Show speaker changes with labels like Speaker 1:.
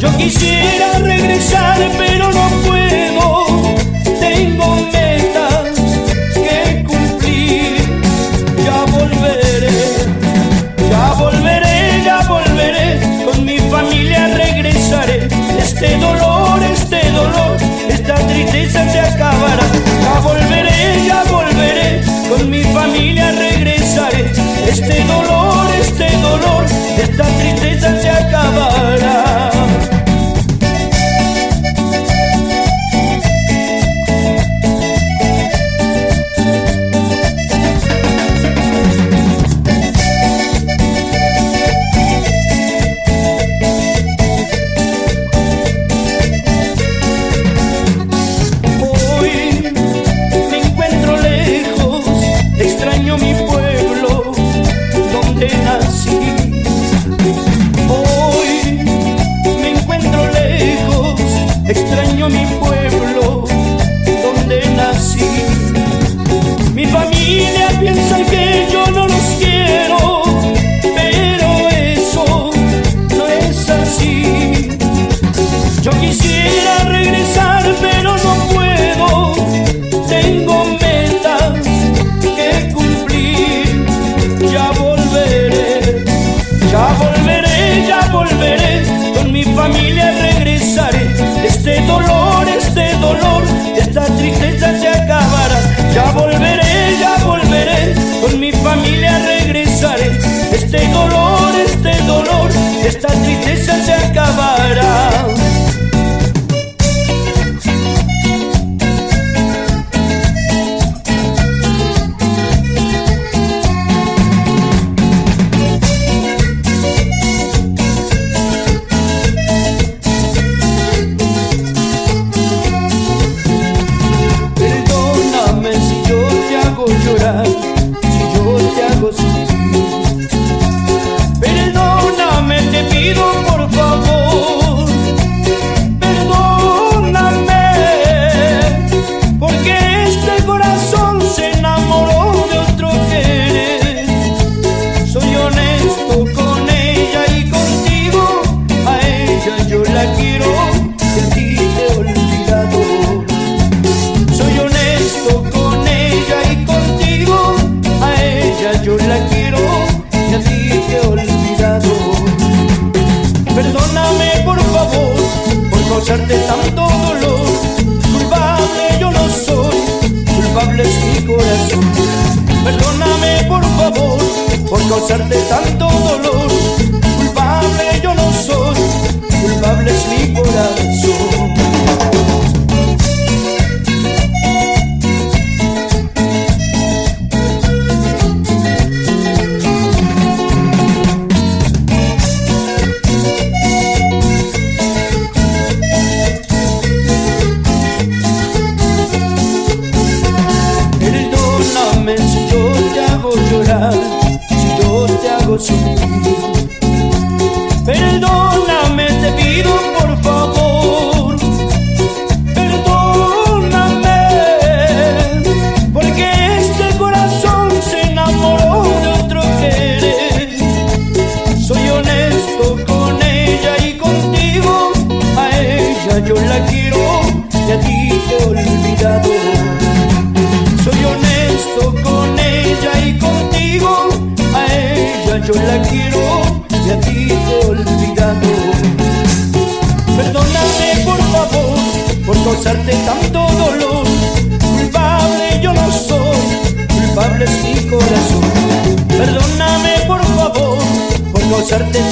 Speaker 1: Yo quisiera regresar, pero no puedo. Tengo metas que cumplir. Ya volveré, ya volveré, ya volveré. Con mi familia regresaré. Este dolor, esta tristeza se acabará. Ya volveré, con mi familia regresaré. Este dolor, esta tristeza se acabará. Extraño mi pueblo donde nací. Mi familia piensa que yo no los quiero, pero eso no es así. Yo quisiera regresar, pero no puedo. Tengo metas que cumplir. Ya volveré, ya volveré, ya volveré. Con mi familia regresaré. Este dolor, esta tristeza se acabará. Ya volveré, con mi familia regresaré. Este dolor, esta tristeza se acabará. Llorar, si yo te hago sufrir, perdóname, te pido por favor, perdóname, porque este corazón se enamoró de otro querer. Soy honesto con ella y contigo, a ella yo la quiero y a ti te he olvidado. Soy honesto con ella y contigo, a ella yo la quiero y a ti te he olvidado. Perdóname por favor por causarte tanto dolor. Culpable yo no soy, culpable es mi corazón. Perdóname por favor por causarte tanto dolor. Culpable yo no soy, culpable es mi corazón. Si yo te hago llorar, si yo te hago sufrir, perdóname, te pido por favor, perdóname, porque este corazón se enamoró de otro querer. Soy honesto con ella y contigo, a ella yo la quiero y a ti te he olvidado. Soy honesto con ella y contigo, a ella yo la quiero y a ti te he olvidado. Perdóname por favor por causarte tanto dolor. Culpable yo no soy, culpable es mi corazón. Perdóname por favor por causarte